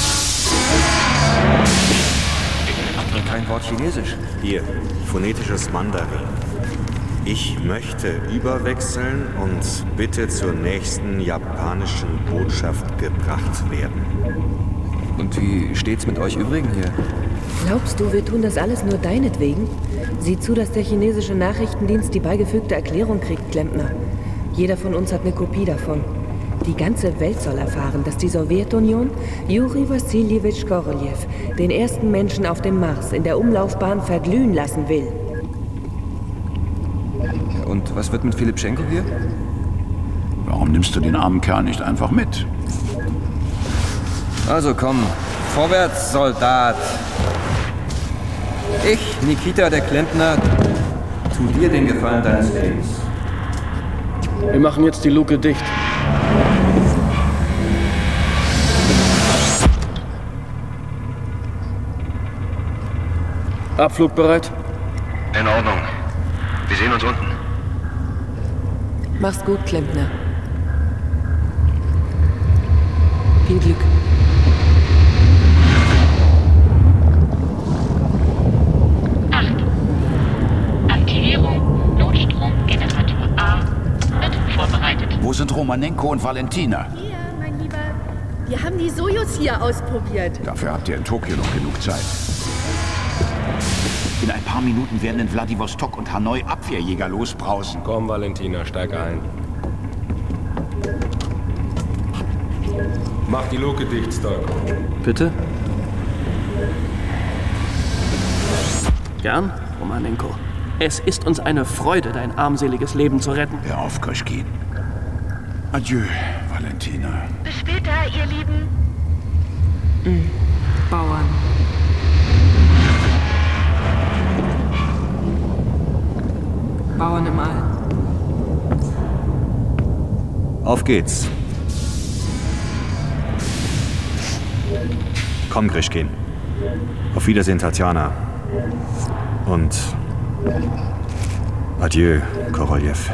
Kein Wort Chinesisch. Hier, phonetisches Mandarin. Ich möchte überwechseln und bitte zur nächsten japanischen Botschaft gebracht werden. Und wie steht's mit euch übrigen hier? Glaubst du, wir tun das alles nur deinetwegen? Sieh zu, dass der chinesische Nachrichtendienst die beigefügte Erklärung kriegt, Klempner. Jeder von uns hat eine Kopie davon. Die ganze Welt soll erfahren, dass die Sowjetunion Juri Wassiljewitsch Korolev, den ersten Menschen auf dem Mars, in der Umlaufbahn verglühen lassen will. Und was wird mit Filipschenko hier? Warum nimmst du den armen Kerl nicht einfach mit? Also komm, vorwärts, Soldat! Ich, Nikita der Klempner, tu dir den Gefallen deines Lebens. Wir machen jetzt die Luke dicht. Abflug bereit? In Ordnung. Wir sehen uns unten. Mach's gut, Klempner. Viel Glück. Achtung! Aktivierung Notstromgenerator A wird vorbereitet. Wo sind Romanenko und Valentina? Hier, mein Lieber. Wir haben die Sojus hier ausprobiert. Dafür habt ihr in Tokio noch genug Zeit. In ein paar Minuten werden in Wladiwostok und Hanoi Abwehrjäger losbrausen. Komm, Valentina, steig ein. Mach die Luke dicht, Stoiko. Bitte? Gern, Romanenko. Es ist uns eine Freude, dein armseliges Leben zu retten. Hör auf, Grischkin. Adieu, Valentina. Bis später, ihr Lieben. Bauern. Bauern im All. Auf geht's. Komm, Grischkin. Auf Wiedersehen, Tatjana. Und adieu, Korolev.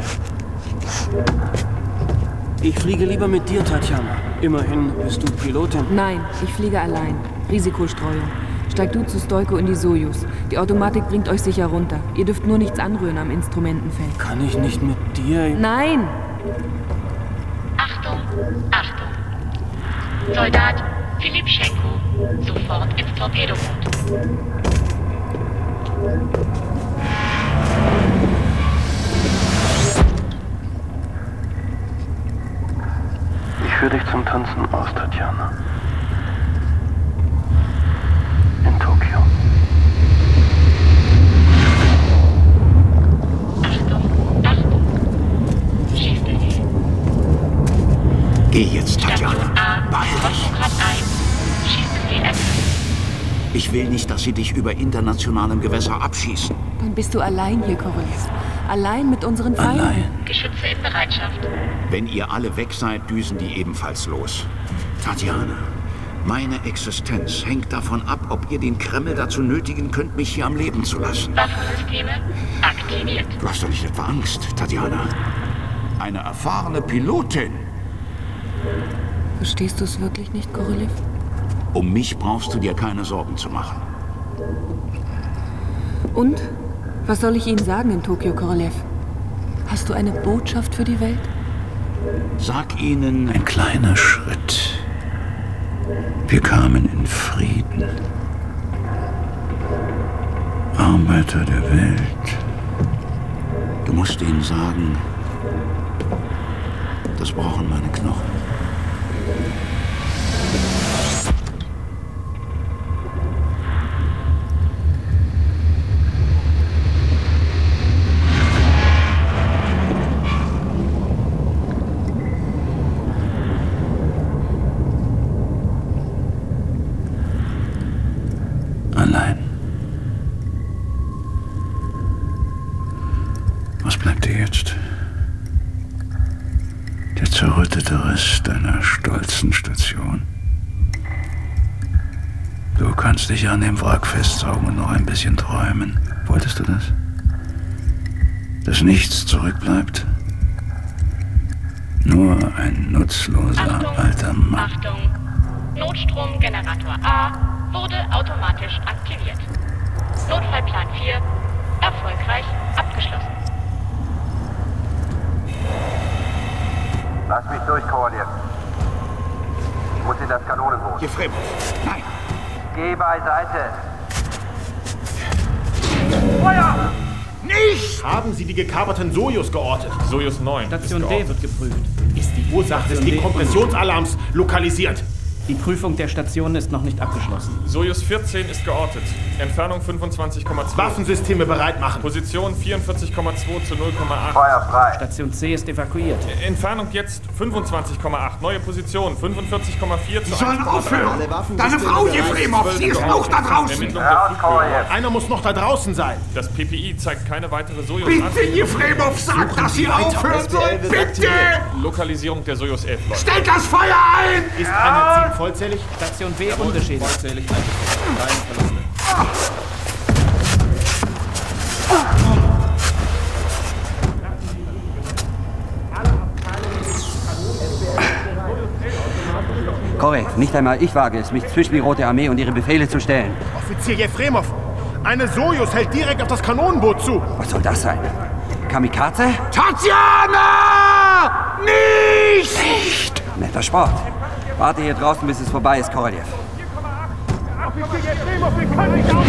Ich fliege lieber mit dir, Tatjana. Immerhin bist du Pilotin. Nein, ich fliege allein. Risikostreuung. Steig du zu Stoiko in die Sojus. Die Automatik bringt euch sicher runter. Ihr dürft nur nichts anrühren am Instrumentenfeld. Kann ich nicht mit dir? Nein! Achtung, Achtung! Soldat Filipschenko, sofort ins Torpedoboot. Ich führe dich zum Tanzen aus, Tatjana. In Tokio. Achtung, Achtung! Schießt er sie. Geh jetzt, Tatjana. Beeil dich. Schießt sie etwas. Ich will nicht, dass sie dich über internationalem Gewässer abschießen. Dann bist du allein hier, Korolev. Allein mit unseren Feinden. Allein. Geschütze in Bereitschaft. Wenn ihr alle weg seid, düsen die ebenfalls los. Tatjana, meine Existenz hängt davon ab, ob ihr den Kreml dazu nötigen könnt, mich hier am Leben zu lassen. Waffensysteme aktiviert. Du hast doch nicht etwa Angst, Tatjana. Eine erfahrene Pilotin. Verstehst du es wirklich nicht, Korolev? Um mich brauchst du dir keine Sorgen zu machen. Und? Was soll ich Ihnen sagen in Tokio, Korolev? Hast du eine Botschaft für die Welt? Sag ihnen ein kleiner Schritt. Wir kamen in Frieden. Arbeiter der Welt. Du musst ihnen sagen, das brauchen meine Knochen. Allein. Was bleibt dir jetzt? Der zerrüttete Rest deiner stolzen Station. Du kannst dich an dem Wrack festsaugen und noch ein bisschen träumen. Wolltest du das? Dass nichts zurückbleibt? Nur ein nutzloser alter Mann. Achtung! Notstromgenerator A wurde automatisch aktiviert. Notfallplan 4 erfolgreich abgeschlossen. Lass mich durch, Kowaljew. Ich muss in das Kanonenboot. Jefremow, nein! Geh beiseite! Feuer! Nicht! Haben Sie die gekaperten Sojus geortet? Sojus 9 Station D wird geprüft. Ist die Ursache des Dekompressionsalarms lokalisiert? Die Prüfung der Station ist noch nicht abgeschlossen. Sojus 14 ist geortet. Entfernung 25,2. Waffensysteme bereit machen. Position 44,2 zu 0,8. Feuer frei. Station C ist evakuiert. Entfernung jetzt 25,8. Neue Position 45,4 zu 1,3. Sie sollen aufhören! Deine Frau, Jefremow, sie ist auch da draußen! Einer muss noch da draußen sein. Das PPI zeigt keine weitere Sojus an. Bitte, Jefremow, sagt, dass sie aufhören soll! Bitte! Lokalisierung der Sojus 11 läuft. Stellt das Feuer ein! Ist Einheit 7 vollzählig? Station B unbeschädigt. Vollzählig eingestellt. Keine Verluste. Korrekt, nicht einmal ich wage es, mich zwischen die Rote Armee und ihre Befehle zu stellen. Offizier Jefremow, eine Sojus hält direkt auf das Kanonenboot zu. Was soll das sein? Kamikaze? Tatjana! Nicht! Netter Sport. Warte hier draußen, bis es vorbei ist, Kowaljew. Offizier Jefremow, wir können nicht auf...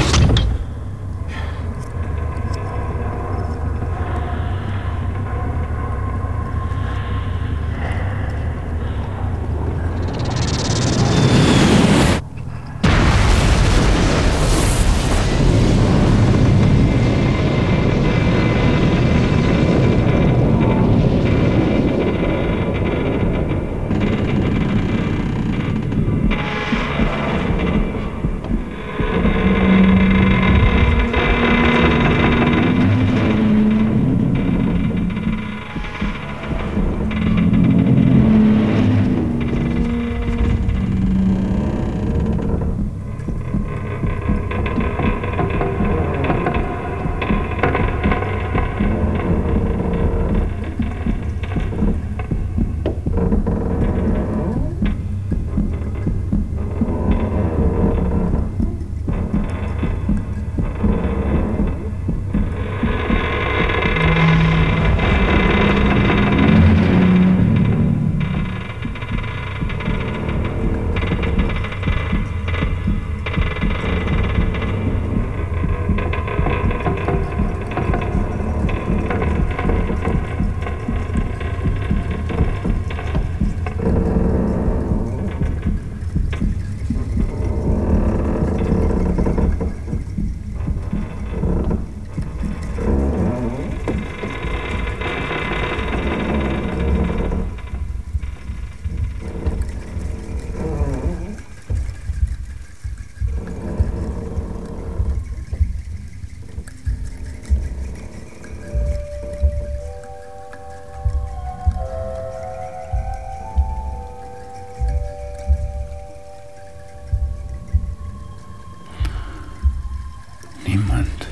Niemand.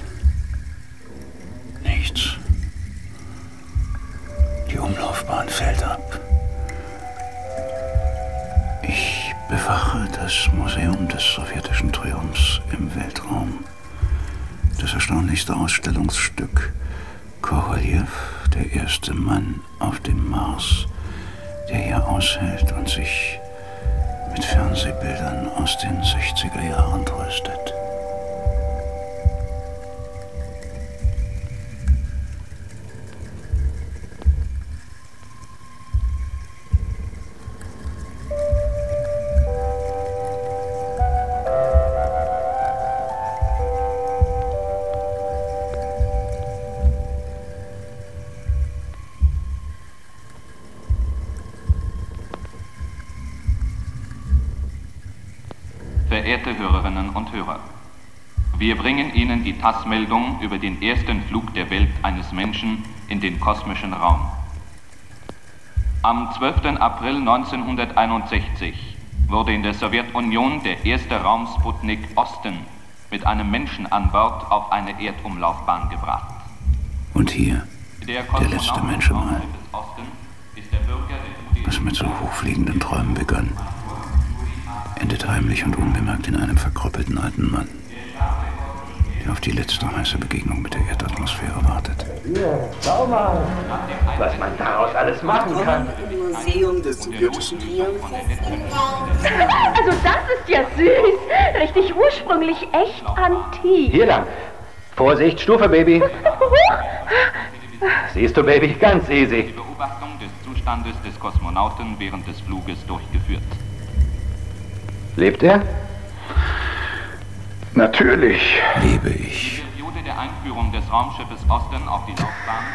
Nichts. Die Umlaufbahn fällt ab. Ich bewache das Museum des sowjetischen Triumphs im Weltraum. Das erstaunlichste Ausstellungsstück. Kowaljew, der erste Mann auf dem Mars. der hier aushält und sich mit Fernsehbildern aus den 60er Jahren tröstet. Verehrte Hörerinnen und Hörer, wir bringen Ihnen die TASS-Meldung über den ersten Flug der Welt eines Menschen in den kosmischen Raum. Am 12. April 1961 wurde in der Sowjetunion der erste Raumsputnik Osten mit einem Menschen an Bord auf eine Erdumlaufbahn gebracht. Und hier, der letzte Mensch im All, was mit so hochfliegenden Träumen begann, endet heimlich und unbemerkt in einem verkrüppelten alten Mann, der auf die letzte heiße Begegnung mit der Erdatmosphäre wartet. Hier, schau mal, was man daraus alles machen kann. Im Museum des sowjetischen Triumphes. Also das ist ja süß. Richtig ursprünglich, echt antik. Hier lang. Vorsicht, Stufe, Baby. Siehst du, Baby, ganz easy. Die Beobachtung des Zustandes des Kosmonauten während des Fluges durchgeführt. Lebt er? Natürlich lebe ich. Die Periode der Einführung des Raumschiffes Osten auf die Laufbahn.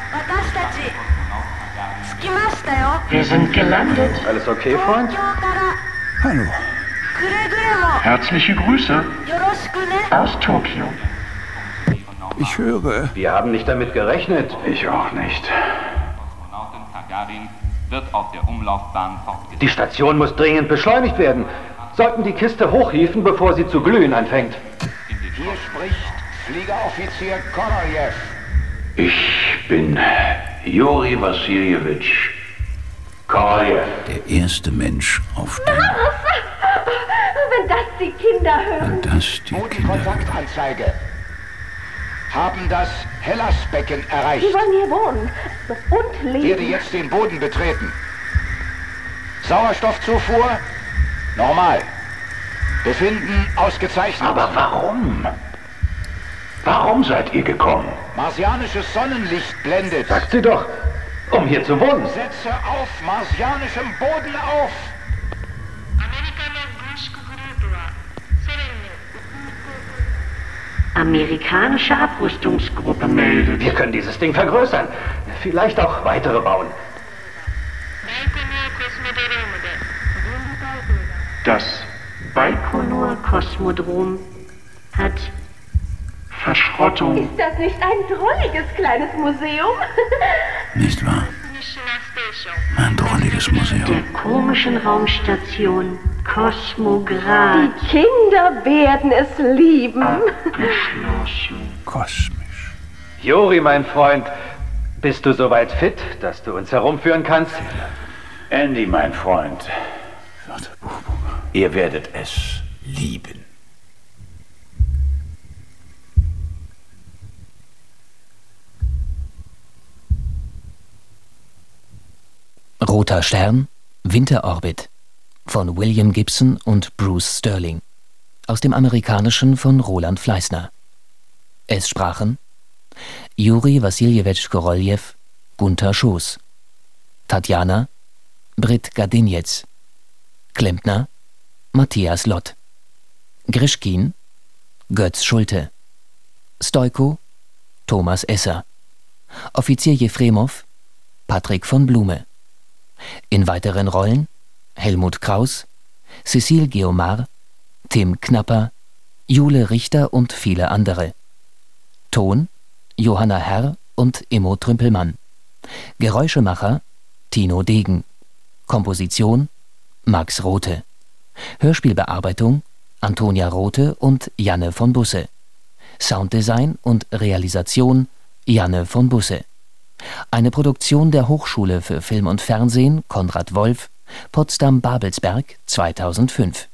Wir sind gelandet. Alles okay, Freund? Hallo. Herzliche Grüße aus Tokio. Ich höre. Wir haben nicht damit gerechnet. Ich auch nicht. Kosmonautin Gagarin wird auf der Umlaufbahn fortgesetzt. Die Station muss dringend beschleunigt werden. Sollten die Kiste hochhieven, bevor sie zu glühen anfängt. Hier spricht Fliegeroffizier Korolev. Ich bin Juri Wassiljewitsch Korolev. Der erste Mensch auf dem... Wenn das die Kinder hören. Wenn das die Kinder hören. Kontaktanzeige. Haben das Hellasbecken erreicht. Sie wollen hier wohnen und leben. Werde jetzt den Boden betreten. Sauerstoffzufuhr normal. Befinden ausgezeichnet. Aber warum? Warum seid ihr gekommen? Marsianisches Sonnenlicht blendet. Sagt sie doch, um hier zu wohnen. Setze auf marsianischem Boden auf. Amerikanische Abrüstungsgruppe meldet. Wir können dieses Ding vergrößern. Vielleicht auch weitere bauen. Das Baikonur-Kosmodrom hat Verschrottung. Ist das nicht ein drolliges kleines Museum? Nicht wahr? Ein drolliges Museum. Der komischen Raumstation Kosmograd. Die Kinder werden es lieben. Kosmisch. Juri, mein Freund, bist du soweit fit, dass du uns herumführen kannst? Andy, mein Freund. Ihr werdet es lieben. Roter Stern, Winterorbit von William Gibson und Bruce Sterling. Aus dem Amerikanischen von Roland Fleißner. Es sprachen Juri Wassiljewitsch Korolev, Gunther Schoß. Tatjana, Britt Gardinetz. Klempner, Matthias Lott. Grischkin, Götz Schulte. Stoiko, Thomas Esser. Offizier Jefremow, Patrick von Blume. In weiteren Rollen Helmut Kraus, Cécile Guillaumard, Tim Knapper, Jule Richter und viele andere. Ton Johanna Herr und Immo Trümpelmann. Geräuschemacher Tino Degen. Komposition Max Rothe. Hörspielbearbeitung Antonia Rothe und Janne von Busse. Sounddesign und Realisation Janne von Busse. Eine Produktion der Hochschule für Film und Fernsehen Konrad Wolf, Potsdam-Babelsberg 2005.